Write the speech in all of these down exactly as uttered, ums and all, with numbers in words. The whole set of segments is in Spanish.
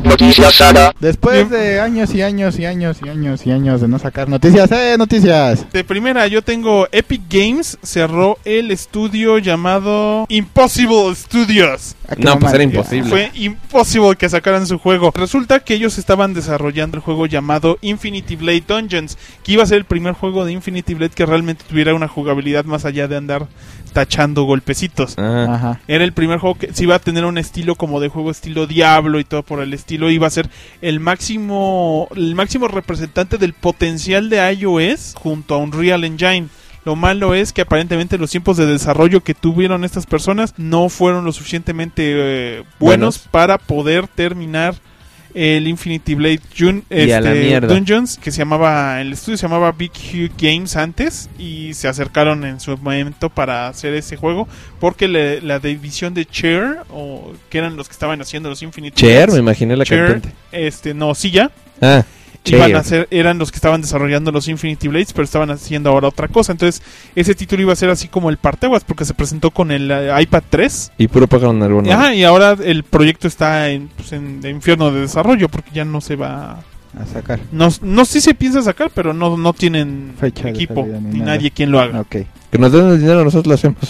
Noticias Saga. Después de años y años y años y años y años de no sacar noticias, ¡eh, noticias! De primera, yo tengo Epic Games cerró el estudio llamado Impossible Studios. No, pues era imposible. Fue imposible que sacaran su juego. Resulta que ellos estaban desarrollando el juego llamado Infinity Blade Dungeons, que iba a ser el primer juego de Infinity Blade que realmente tuviera una jugabilidad más allá de andar tachando golpecitos. Ah. Ajá. Era el primer juego que se iba a tener un estilo como de juego estilo Diablo y todo por el estilo. Iba a ser el máximo el máximo representante del potencial de iOS junto a Unreal Engine. Lo malo es que aparentemente los tiempos de desarrollo que tuvieron estas personas no fueron lo suficientemente eh, buenos, buenos para poder terminar el Infinity Blade Jun- este, Dungeons, que se llamaba, el estudio se llamaba Big Hue Games antes, y se acercaron en su momento para hacer ese juego, porque le, la división de Chair, o que eran los que estaban haciendo los Infinity Chair, Blades, me imaginé la Chair, cantante. este, no, Silla. Ah. Iban a hacer, eran los que estaban desarrollando los Infinity Blades, pero estaban haciendo ahora otra cosa. Entonces, ese título iba a ser así como el parteaguas, porque se presentó con el uh, iPad tres. Y puro pagaron alguna. Ajá, y ahora el proyecto está en, pues, en de infierno de desarrollo, porque ya no se va a sacar. No, no sí se piensa sacar, pero no, no tienen fecha equipo, salida, ni, ni nada. nadie quien lo haga. Okay. Que nos den el dinero, nosotros lo hacemos.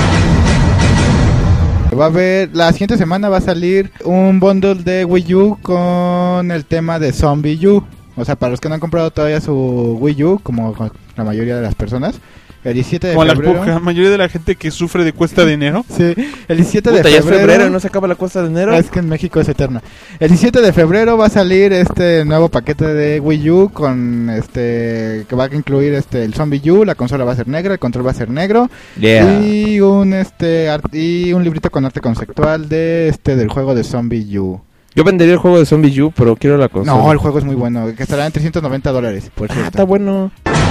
Va a haber, la siguiente semana va a salir un bundle de Wii U con el tema de Zombie U. O sea, para los que no han comprado todavía su Wii U, como la mayoría de las personas, el diecisiete de como febrero... Como la mayoría de la gente que sufre de cuesta de enero. Sí, el diecisiete Puta, de febrero... ya es febrero y no se acaba la cuesta de enero. Es que en México es eterna. El diecisiete de febrero va a salir este nuevo paquete de Wii U con este... que va a incluir este el Zombie U, la consola va a ser negra, el control va a ser negro. Yeah. Y un este art, y un librito con arte conceptual de este del juego de Zombie U. Yo vendería el juego de Zombie U, pero quiero la consola. No, el juego es muy bueno, que estará en trescientos noventa dólares, por cierto. Ah, está bueno.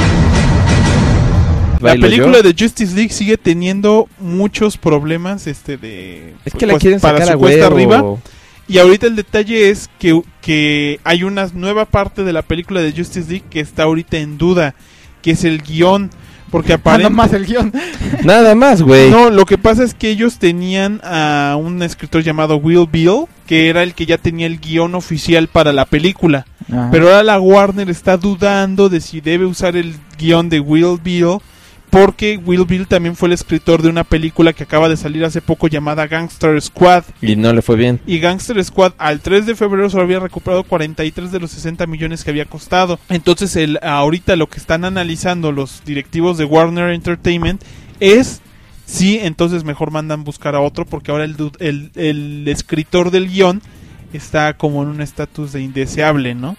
La película yo? de Justice League sigue teniendo muchos problemas este de es que pues, la quieren para sacar su a cuesta huevo. arriba. Y ahorita el detalle es que, que hay una nueva parte de la película de Justice League que está ahorita en duda, que es el guión. Porque aparentemente... Nada más el guión. Nada más, güey. No, lo que pasa es que ellos tenían a un escritor llamado Will Beall, que era el que ya tenía el guión oficial para la película. Ajá. Pero ahora la Warner está dudando de si debe usar el guión de Will Beall, porque Will Beall también fue el escritor de una película que acaba de salir hace poco llamada Gangster Squad. Y no le fue bien. Y Gangster Squad al tres de febrero solo había recuperado cuarenta y tres de los sesenta millones que había costado. Entonces el ahorita lo que están analizando los directivos de Warner Entertainment es si entonces mejor mandan buscar a otro, porque ahora el, el, el escritor del guión está como en un estatus de indeseable, ¿no?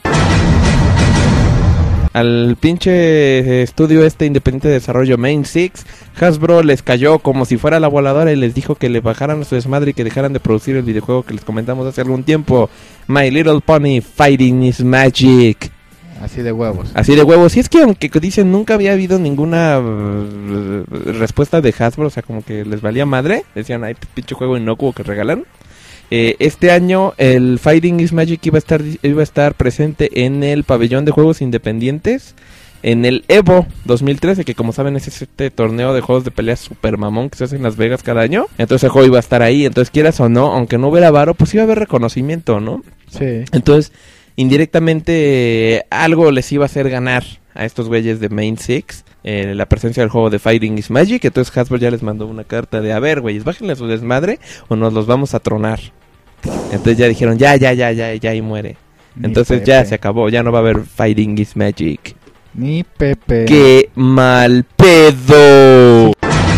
Al pinche estudio este independiente de desarrollo Main Six, Hasbro les cayó como si fuera la voladora y les dijo que le bajaran su desmadre y que dejaran de producir el videojuego que les comentamos hace algún tiempo, My Little Pony Fighting is Magic. Así de huevos. Así de huevos. Y es que aunque dicen nunca había habido ninguna uh, respuesta de Hasbro, o sea, como que les valía madre, decían, ay, pinche juego inocuo que regalan. Eh, este año el Fighting is Magic iba a estar iba a estar presente en el pabellón de juegos independientes en el Evo dos mil trece, que como saben es este torneo de juegos de peleas super mamón que se hace en Las Vegas cada año. Entonces el juego iba a estar ahí, entonces quieras o no, aunque no hubiera varo, pues iba a haber reconocimiento, ¿no? Sí. Entonces indirectamente eh, algo les iba a hacer ganar a estos güeyes de Main Six eh, la presencia del juego de Fighting is Magic. Entonces Hasbro ya les mandó una carta de, a ver güeyes, bájenle a su desmadre o nos los vamos a tronar. Entonces ya dijeron, ya, ya, ya, ya, ya y muere. Ni Entonces Pepe. Ya se acabó, ya no va a haber Fighting is Magic. Ni Pepe. ¡Qué mal pedo!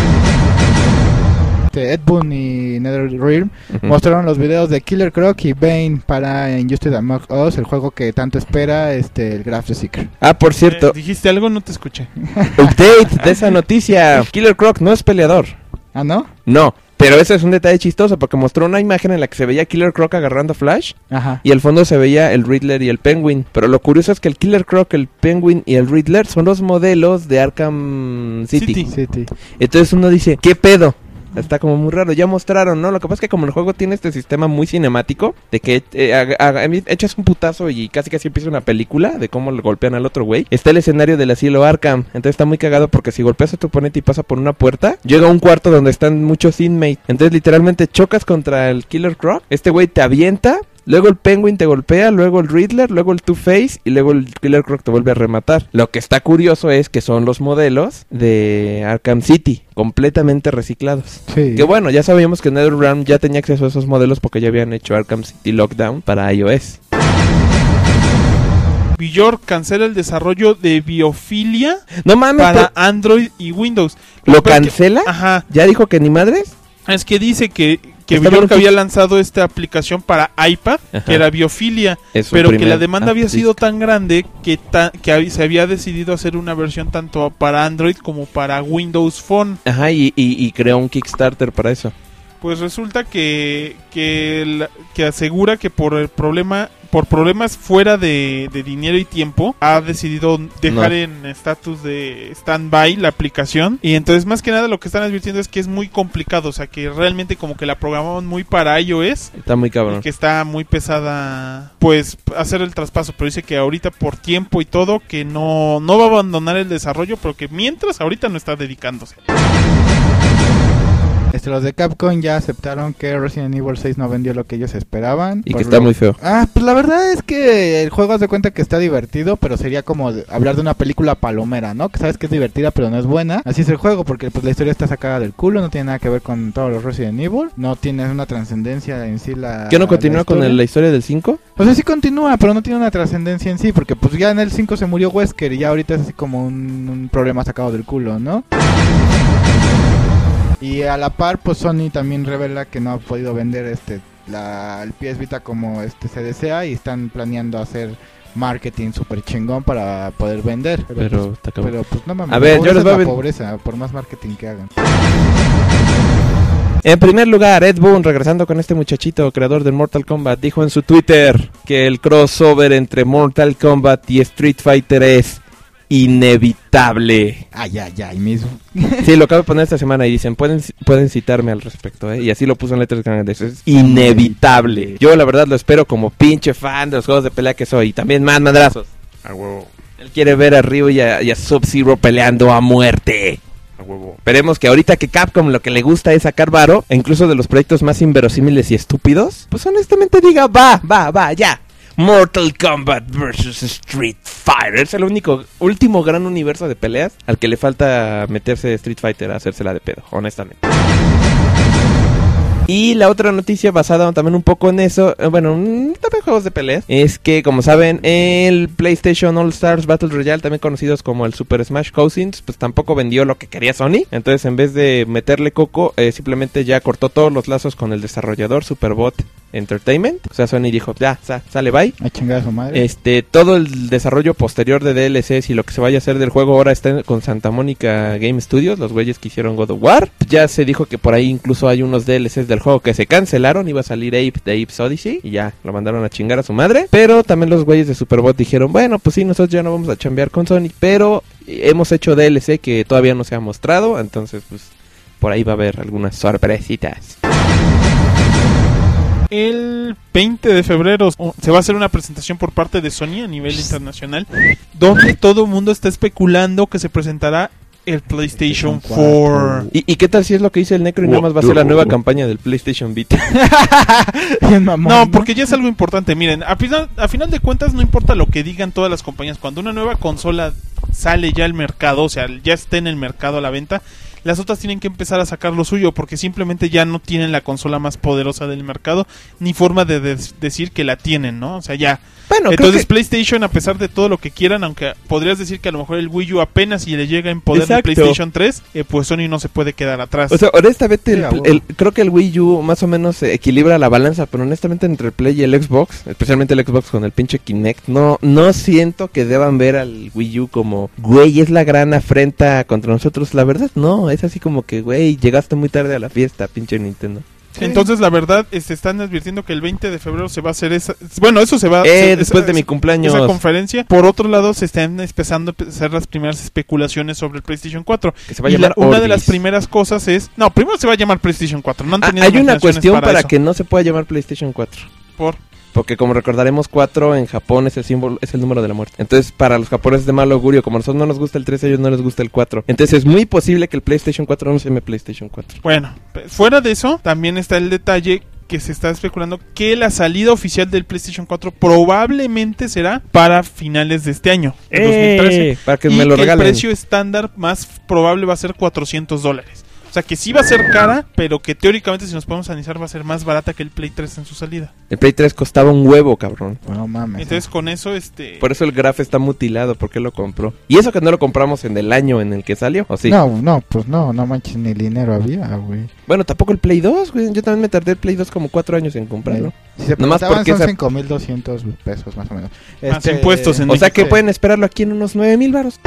Ed Boon y NetherRealm uh-huh. mostraron los videos de Killer Croc y Bane para Injustice Among Us, el juego que tanto espera este el Graph the Seeker. Ah, por cierto. Eh, ¿Dijiste algo? No te escuché. Update de esa noticia. Killer Croc no es peleador. ¿Ah, no? No. Pero ese es un detalle chistoso porque mostró una imagen en la que se veía Killer Croc agarrando a Flash. Ajá. Y al fondo se veía el Riddler y el Penguin. Pero lo curioso es que el Killer Croc, el Penguin y el Riddler son los modelos de Arkham City. City. City. Entonces uno dice, ¿qué pedo? Está como muy raro, ya mostraron, ¿no? Lo que pasa es que como el juego tiene este sistema muy cinemático, de que eh, a, a, a, echas un putazo y casi casi empieza una película de cómo le golpean al otro güey. Está el escenario del asilo Arkham, entonces está muy cagado porque si golpeas a tu oponente y pasa por una puerta, llega a un cuarto donde están muchos inmates. Entonces literalmente chocas contra el Killer Croc, este güey te avienta, luego el Penguin te golpea, luego el Riddler, luego el Two-Face y luego el Killer Croc te vuelve a rematar. Lo que está curioso es que son los modelos de Arkham City, completamente reciclados. Sí. Que bueno, ya sabíamos que NetherRealm ya tenía acceso a esos modelos porque ya habían hecho Arkham City Lockdown para iOS. Bjork cancela el desarrollo de Biofilia No mames, para pero- Android y Windows. ¿lo Pero que- cancela? Ajá. ¿Ya dijo que ni madres? Es que dice que, que Está Bjork bien, había lanzado esta aplicación para iPad, Ajá. que era Biofilia, Es su pero que primer la demanda había app sido disc. tan grande que, ta- que hab- se había decidido hacer una versión tanto para Android como para Windows Phone. Ajá, y, y, y creó un Kickstarter para eso. Pues resulta que, que, la- que asegura que por el problema, por problemas fuera de, de dinero y tiempo, ha decidido dejar No. en estatus de stand-by la aplicación. Y entonces más que nada lo que están advirtiendo es que es muy complicado, o sea que realmente como que la programaban muy para iOS. Está muy Y cabrón. que está muy pesada, pues, hacer el traspaso. Pero dice que ahorita por tiempo y todo, que no, no va a abandonar el desarrollo, pero que mientras ahorita no está dedicándose. Este, los de Capcom ya aceptaron que Resident Evil seis no vendió lo que ellos esperaban. Y Por que está lo- muy feo. Ah, pues la verdad es que el juego haz de cuenta que está divertido, pero sería como de- hablar de una película palomera, ¿no? Que sabes que es divertida, pero no es buena. Así es el juego, porque pues la historia está sacada del culo, no tiene nada que ver con todos los Resident Evil, no tiene una trascendencia en sí la... ¿Qué no continúa la con historia. el- la historia del cinco? O sea, sí continúa, pero no tiene una trascendencia en sí, porque pues ya en el cinco se murió Wesker y ya ahorita es así como un, un problema sacado del culo, ¿no? Y a la par, pues Sony también revela que no ha podido vender este la, el P S Vita como este se desea y están planeando hacer marketing super chingón para poder vender. Pero, Pero pues, está cabrón. pero, pues no mames, A la ver, yo pobreza les voy es a la ven- pobreza, por más marketing que hagan. En primer lugar, Ed Boon, regresando con este muchachito, creador de Mortal Kombat, dijo en su Twitter que el crossover entre Mortal Kombat y Street Fighter es inevitable. Ay, ay, ay, mis... Sí, lo acabo de poner esta semana y dicen, pueden, pueden citarme al respecto, ¿eh? Y así lo puso en letras grandes. Es inevitable. Yo la verdad lo espero como pinche fan de los juegos de pelea que soy. Y también más madrazos. A huevo, Él quiere ver a Ryu y a, y a Sub-Zero peleando a muerte. a huevo. Esperemos que ahorita que Capcom lo que le gusta es sacar varo, e incluso de los proyectos más inverosímiles y estúpidos, pues honestamente diga, va, va, va, ya. Mortal Kombat versus Street Fighter. Es el único, último gran universo de peleas al que le falta meterse Street Fighter a hacérsela de pedo, honestamente. Y la otra noticia basada también un poco en eso, eh, bueno, mm, también juegos de peleas, es que como saben, el PlayStation All Stars Battle Royale, también conocidos como el Super Smash Cousins, pues tampoco vendió lo que quería Sony. Entonces en vez de meterle coco, eh, simplemente ya cortó todos los lazos con el desarrollador Superbot Entertainment. O sea, Sony dijo, ya, sa- sale, bye. A chingar a su madre. Este, todo el desarrollo posterior de D L Cs y lo que se vaya a hacer del juego ahora está en- con Santa Mónica Game Studios, los güeyes que hicieron God of War. Ya se dijo que por ahí incluso hay unos D L Cs del juego que se cancelaron, iba a salir Ape de Ape's Odyssey y ya lo mandaron a chingar a su madre. Pero también los güeyes de Superbot dijeron, bueno, pues sí, nosotros ya no vamos a chambear con Sony, pero hemos hecho D L C que todavía no se ha mostrado, entonces pues por ahí va a haber algunas sorpresitas. El veinte de febrero oh, se va a hacer una presentación por parte de Sony a nivel internacional, donde todo el mundo está especulando que se presentará el PlayStation cuatro. ¿Y, ¿Y qué tal si es lo que dice el Necro y nada más va a ser la nueva campaña del PlayStation Vita? Bien mamón, No, porque ya es algo importante. Miren, a final, a final de cuentas no importa lo que digan todas las compañías. Cuando una nueva consola sale ya al mercado, o sea, ya está en el mercado a la venta, las otras tienen que empezar a sacar lo suyo, porque simplemente ya no tienen la consola más poderosa del mercado, ni forma de des- decir que la tienen, ¿no? O sea, ya. Bueno, Entonces creo que... PlayStation, a pesar de todo lo que quieran, aunque podrías decir que a lo mejor el Wii U apenas si le llega en poder Exacto. de PlayStation tres, eh, pues Sony no se puede quedar atrás. O sea, honestamente, el, Sí, a huevo. el- creo que el Wii U más o menos eh, equilibra la balanza, pero honestamente entre el Play y el Xbox, especialmente el Xbox con el pinche Kinect, no no siento que deban ver al Wii U como, güey, es la gran afrenta contra nosotros. La verdad, no, es así como que, güey, llegaste muy tarde a la fiesta, pinche Nintendo. Sí. Entonces, la verdad, se están advirtiendo que el veinte de febrero se va a hacer esa... Bueno, eso se va... Eh, se- después esa- de mi cumpleaños. Esa conferencia. Por otro lado, se están empezando a hacer las primeras especulaciones sobre el PlayStation cuatro. Que se va a Y la- llamar una de Orbis. las primeras cosas es... No, primero se va a llamar PlayStation cuatro. No han Ah, tenido hay una imaginaciones cuestión para, para eso. que no se pueda llamar PlayStation cuatro. Por... Porque como recordaremos, cuatro en Japón es el símbolo, es el número de la muerte. Entonces, para los japoneses de mal augurio, como a nosotros no nos gusta el tres, a ellos no les gusta el cuatro. Entonces, es muy posible que el PlayStation cuatro no se llame PlayStation cuatro. Bueno, pe- fuera de eso, también está el detalle que se está especulando que la salida oficial del PlayStation cuatro probablemente será para finales de este año, ¡Eh! dos mil trece, Para que y me lo que regalen. el precio estándar más probable va a ser cuatrocientos dólares. O sea que sí va a ser cara, pero que teóricamente si nos podemos analizar va a ser más barata que el Play tres en su salida. El Play tres costaba un huevo, cabrón. No mames. Entonces con eso este Por eso el Graf está mutilado, porque lo compró. Y eso que no lo compramos en el año en el que salió, ¿o sí? No, no, pues no, no manches, ni dinero había, güey. Bueno, tampoco el Play dos, güey. Yo también me tardé el Play dos como cuatro años en comprarlo. Si se Nomás preguntaban porque son esa- cinco mil doscientos pesos más o menos. Más impuestos en O sea que sí. pueden esperarlo aquí en unos nueve mil varos.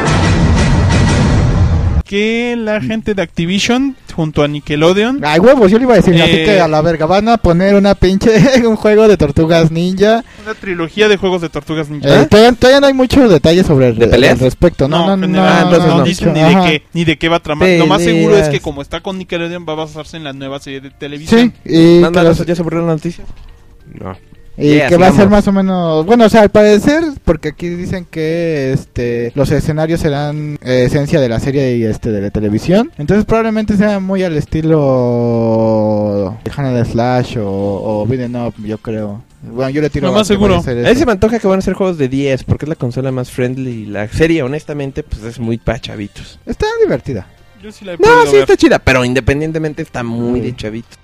que la gente de Activision junto a Nickelodeon Ay, huevos, yo le iba a decir, así Eh, que a la verga van a poner una pinche, un juego de Tortugas Ninja. una trilogía de juegos de Tortugas Ninja. Eh, todavía, todavía no hay muchos detalles sobre el, ¿De peleas? al respecto. No, no, no. general, Ah, entonces no no. dicen ni Ajá. de qué ni de qué va a tramar. Lo más Peleas. seguro es que como está con Nickelodeon va a basarse en la nueva serie de televisión. Sí, y, ¿Más que, malos los- ya se aburrieron las noticias? No. y Yeah, que va a ser sigamos. más o menos, bueno, o sea, al parecer, porque aquí dicen que este los escenarios serán eh, esencia de la serie y este de la televisión. Entonces probablemente sea muy al estilo Hack and Slash o, o Beat'em Up, yo creo. Bueno, yo le tiro Lo a más que vaya a seguro. ser A eso. mí se me antoja que van a ser juegos de diez, porque es la consola más friendly. Y la serie, honestamente, pues es muy pa' chavitos. Está divertida. Yo sí la he No, podido sí ver. está chida, pero independientemente está muy de chavitos.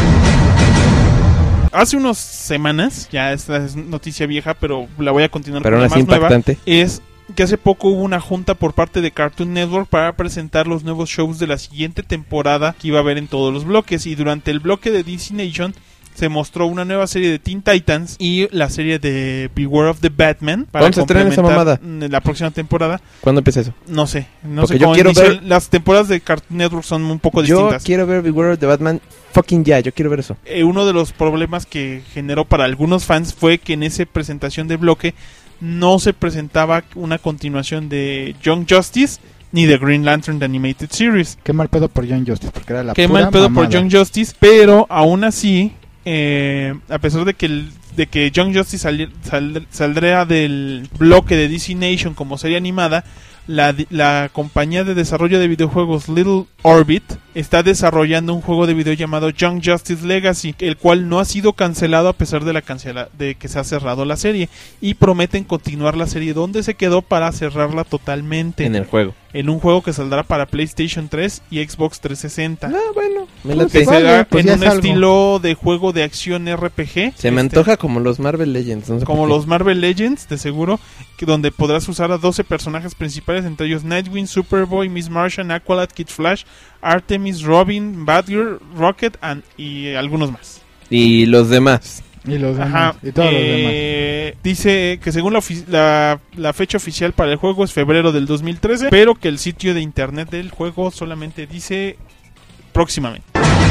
Hace unas semanas, ya esta es noticia vieja, pero la voy a continuar Pero con aún la así más nueva, impactante. es que hace poco hubo una junta por parte de Cartoon Network para presentar los nuevos shows de la siguiente temporada que iba a haber en todos los bloques, y durante el bloque de D C Nation se mostró una nueva serie de Teen Titans y la serie de Beware of the Batman para ¿Cuándo se estrena esa complementar mamada? la próxima temporada. ¿Cuándo empieza eso? No sé, no Porque sé yo cómo quiero inician- ver- las temporadas de Cartoon Network son un poco Yo distintas. quiero ver Beware of the Batman fucking ya, yo quiero ver eso. Eh, uno de los problemas que generó para algunos fans fue que en esa presentación de bloque no se presentaba una continuación de Young Justice ni de Green Lantern The Animated Series. Qué mal pedo por John Justice, porque era la Qué pura mal pedo por mamada. Young Justice, pero aún así, eh, a pesar de que el- de que Young Justice sali- sal- saldría del bloque de D C Nation como serie animada, la, di- la compañía de desarrollo de videojuegos Little Orbit está desarrollando un juego de video llamado Young Justice Legacy, el cual no ha sido cancelado a pesar de la cancela de que se ha cerrado la serie, y prometen continuar la serie donde se quedó para cerrarla totalmente En el juego. en un juego que saldrá para PlayStation tres y Xbox trescientos sesenta. Ah, bueno. Me Pues late. Que vale, será pues en ya un es algo. estilo de juego de acción R P G. Se me este, antoja como los Marvel Legends. No sé como por qué. los Marvel Legends, de seguro, que donde podrás usar a doce personajes principales, entre ellos Nightwing, Superboy, Miss Martian, Aqualad, Kid Flash, Artemis, Robin, Batgirl, Rocket and, y eh, algunos más. Y los demás. Y los Ajá. demás, y todos los demás. Eh, dice que según la, ofi- la, la fecha oficial para el juego es febrero del dos mil trece, pero que el sitio de internet del juego solamente dice próximamente.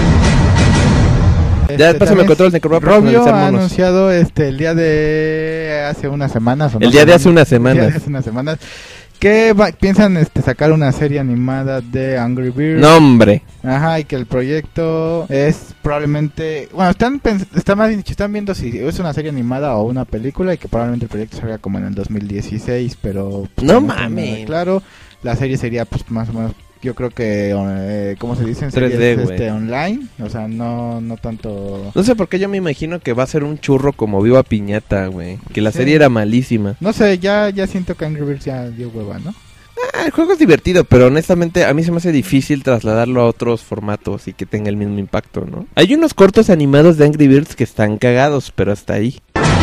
Ya Este, pásame también control de Necrobot para Robio analizar ha monos. anunciado este el día de hace unas semanas. ¿o no? El día de hace unas El día de semanas. hace unas semanas. Que va- piensan este sacar una serie animada de Angry Birds. No, hombre. Ajá, y que el proyecto es probablemente, bueno, están pens- está más bien dicho, están viendo si es una serie animada o una película, y que probablemente el proyecto salga como en el dos mil dieciséis, pero pues, No está nada mames. claro. La serie sería pues más o menos, yo creo que eh, ¿cómo se dice? En tres D, series, güey. este online, o sea, no no tanto. No sé por qué yo me imagino que va a ser un churro como Viva Piñata, güey. Que la Sí. serie era malísima. No sé, ya ya siento que Angry Birds ya dio hueva, ¿no? Ah, el juego es divertido, pero honestamente a mí se me hace difícil trasladarlo a otros formatos y que tenga el mismo impacto, ¿no? Hay unos cortos animados de Angry Birds que están cagados, pero hasta ahí.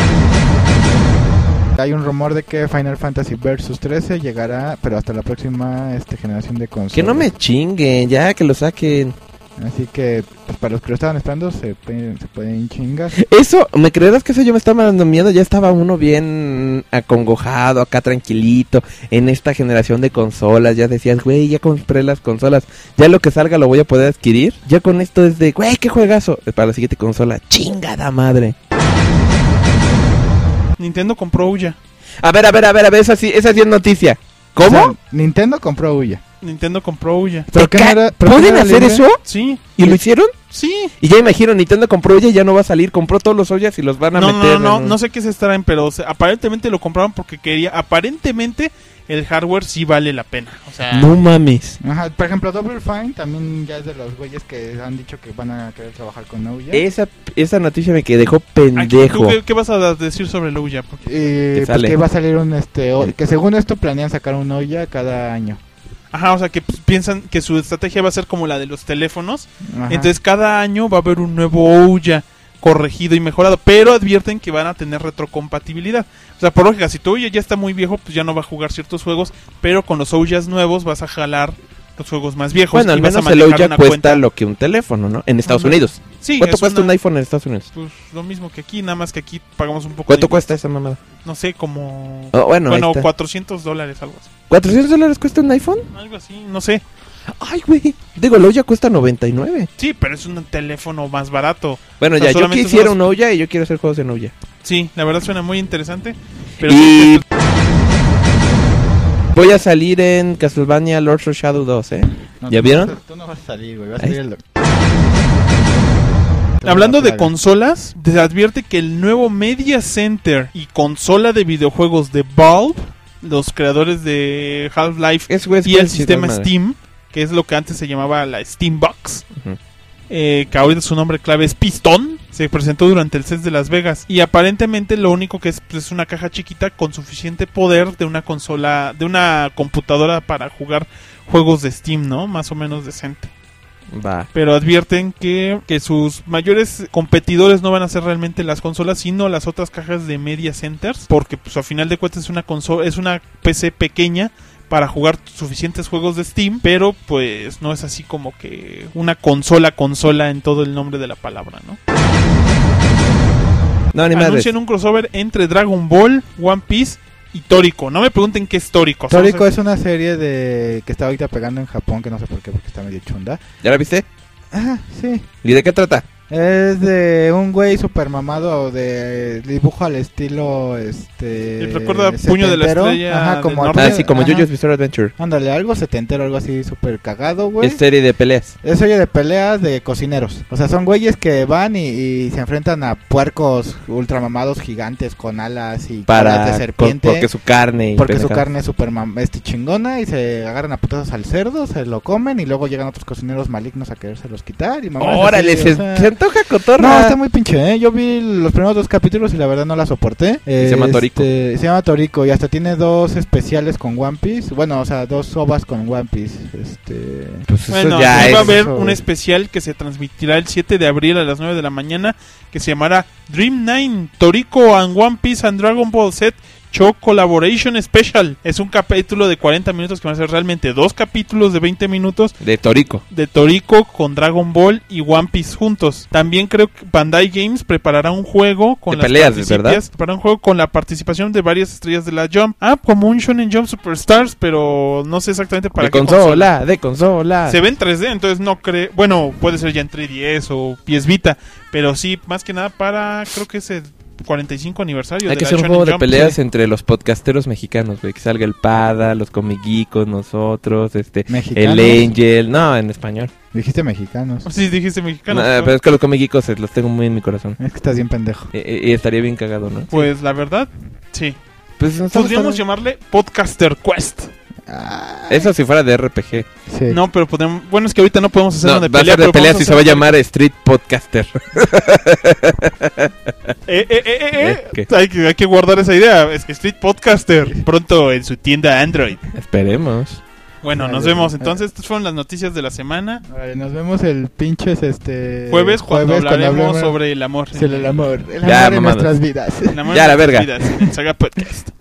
Hay un rumor de que Final Fantasy Versus trece llegará, pero hasta la próxima este generación de consolas. Que no me chinguen, ya que lo saquen. Así que, pues, para los que lo estaban esperando, se pueden, se pueden chingar. Eso, ¿me creerás que eso yo me estaba dando miedo? Ya estaba uno bien acongojado, acá tranquilito, en esta generación de consolas. Ya decías, güey, ya compré las consolas, ya lo que salga lo voy a poder adquirir. Ya con esto es de, güey, qué juegazo. Para la siguiente consola, chingada madre. Nintendo compró Ouya. A ver, a ver, a ver, a ver, esa sí, esa sí es noticia. ¿Cómo? O sea, Nintendo compró Ouya. Nintendo compró Ouya. ¿Pero ¿Te qué no ca- era- pero qué ¿Pueden no era hacer libre? eso? Sí, ¿Y lo hicieron? sí. Y ya imagino, Nintendo compró Ouya y ya no va a salir, compró todos los Ouyas y los van a No, meter. no, no, en un- no sé qué se estarán, pero se- aparentemente lo compraron porque quería, aparentemente el hardware sí vale la pena. O sea, No mames. Ajá, por ejemplo, Double Fine también ya es de los güeyes que han dicho que van a querer trabajar con Ouya. Esa, esa noticia me que dejó aquí, pendejo. ¿tú qué, qué vas a decir sobre el Ouya? Porque Eh, Que pues sale. que va a salir un este o- que según esto planean sacar un Ouya cada año. Ajá, o sea que pues, piensan que su estrategia va a ser como la de los teléfonos. Ajá. Entonces cada año va a haber un nuevo Ouya corregido y mejorado, pero advierten que van a tener retrocompatibilidad. O sea, por lógica, si tu Ouya ya está muy viejo, pues ya no va a jugar ciertos juegos, pero con los Ouyas nuevos vas a jalar los juegos más viejos. Bueno, al y vas a menos el manejar Ouya una cuesta cuenta. lo que un teléfono, ¿no? En Estados Ajá. Unidos. Sí, ¿Cuánto es cuesta una- un iPhone en Estados Unidos? Pues lo mismo que aquí, nada más que aquí pagamos un poco. ¿Cuánto de- cuesta esa mamada? No sé, como... Oh, bueno, ahí bueno, está. cuatrocientos dólares, algo así. ¿cuatrocientos dólares cuesta un iPhone? Algo así, no sé. Ay, güey. Digo, el Ouya cuesta noventa y nueve. Sí, pero es un teléfono más barato. Bueno, O sea, ya, yo solamente quisiera son un Ouya y yo quiero hacer juegos en Ouya. Sí, la verdad suena muy interesante. Pero Y sí, voy a salir en Castlevania Lords of Shadow dos, ¿eh? No, ¿Ya tú vieron? No, vas a- tú no vas a salir, güey. Vas a Ahí salir el doc- hablando de Plaga. consolas, te advierte que el nuevo Media Center y consola de videojuegos de Valve, los creadores de Half-Life Es, güey, es y el güey, sistema sí, madre. Steam, que es lo que antes se llamaba la Steam Box, Ujú. eh, que ahorita su nombre clave es Piston, se presentó durante el C E S de Las Vegas y aparentemente lo único que es pues, es una caja chiquita con suficiente poder de una consola, de una computadora para jugar juegos de Steam, ¿no? Más o menos decente. Va. Pero advierten que, que sus mayores competidores no van a ser realmente las consolas, sino las otras cajas de Media Centers, porque pues a final de cuentas es una consola, es una P C pequeña para jugar suficientes juegos de Steam, pero pues no es así como que una consola consola en todo el nombre de la palabra, ¿no? No, ni madres. Anuncian un crossover entre Dragon Ball, One Piece y Tórico. No me pregunten qué es Tórico. Tórico Solo es una serie de que está ahorita pegando en Japón, que no sé por qué, porque está medio chunda. ¿Ya la viste? Ah, sí. ¿Y de qué trata? Es de un güey super mamado de dibujo al estilo este Me recuerda a Puño de la setentero. Estrella Ajá, del como Norte. Ah, Puño- sí, como ajá. JoJo's Bizarre Adventure. Ándale, algo setentero, algo así super cagado, güey. Es serie de peleas. Es serie de peleas de cocineros. O sea, son güeyes que van y, y se enfrentan a puercos ultramamados gigantes con alas y colas Para de serpiente. por- porque su carne y Porque su pendejadas. carne es super mam- este, chingona y se agarran a putazos al cerdo, se lo comen y luego llegan otros cocineros malignos a querérselos quitar y mamadas Órale, así, se, o sea. se antoja cotorra. No, está muy pinche, ¿eh? Yo vi los primeros dos capítulos y la verdad no la soporté. Se llama Este, Torico. Se llama Torico y hasta tiene dos especiales con One Piece. Bueno, o sea, dos ovas con One Piece. Este... Pues eso Bueno, ya iba a es. haber eso. un especial que se transmitirá el siete de abril a las nueve de la mañana que se llamará Dream nueve, Torico and One Piece and Dragon Ball Z Show Collaboration Special. Es un capítulo de cuarenta minutos que van a ser realmente dos capítulos de veinte minutos De Torico. de Torico con Dragon Ball y One Piece juntos. También creo que Bandai Games preparará un juego con De las peleas, participias- ¿verdad? preparará un juego con la participación de varias estrellas de la Jump. Ah, como un Shonen Jump Superstars, pero no sé exactamente para De qué consola, de consola. se ve en tres D, entonces no creo... Bueno, puede ser ya en tres D S o P S Vita, pero sí, más que nada para... Creo que es el cuarenta y cinco aniversario Hay de que la hacer un Shonen juego de Jump. peleas Sí. entre los podcasteros mexicanos, güey. Que salga el Pada, los Comiguicos, nosotros, este... ¿Mexicanos? El Angel. No, en español. Dijiste mexicanos. Sí, dijiste mexicano. No, pero es que los Comiguicos eh, los tengo muy en mi corazón. Es que estás bien pendejo. Y, y- y estaría bien cagado, ¿no? Pues la verdad, sí. Pues no estamos Podríamos tan- llamarle Podcaster Quest. Ah, Eso si fuera de R P G. sí. No, pero podemos... Bueno, es que ahorita no podemos hacer No, uno de va a pelea, ser de pero peleas podemos y se va a hacer- llamar Street Podcaster. Eh, eh, eh, eh, eh. ¿Eh? ¿Qué? Hay, que, hay que guardar esa idea. Es que Street Podcaster pronto en su tienda Android. Esperemos. Bueno, Vale, nos vemos. vale. Entonces, estas fueron las noticias de la semana. Vale, nos vemos el pinches este Jueves, cuando hablaremos hablemos sobre el amor. sobre el amor. El Ya, amor en mamadas. nuestras vidas. El amor Ya, en la nuestras verga. vidas, en el Saga Podcast.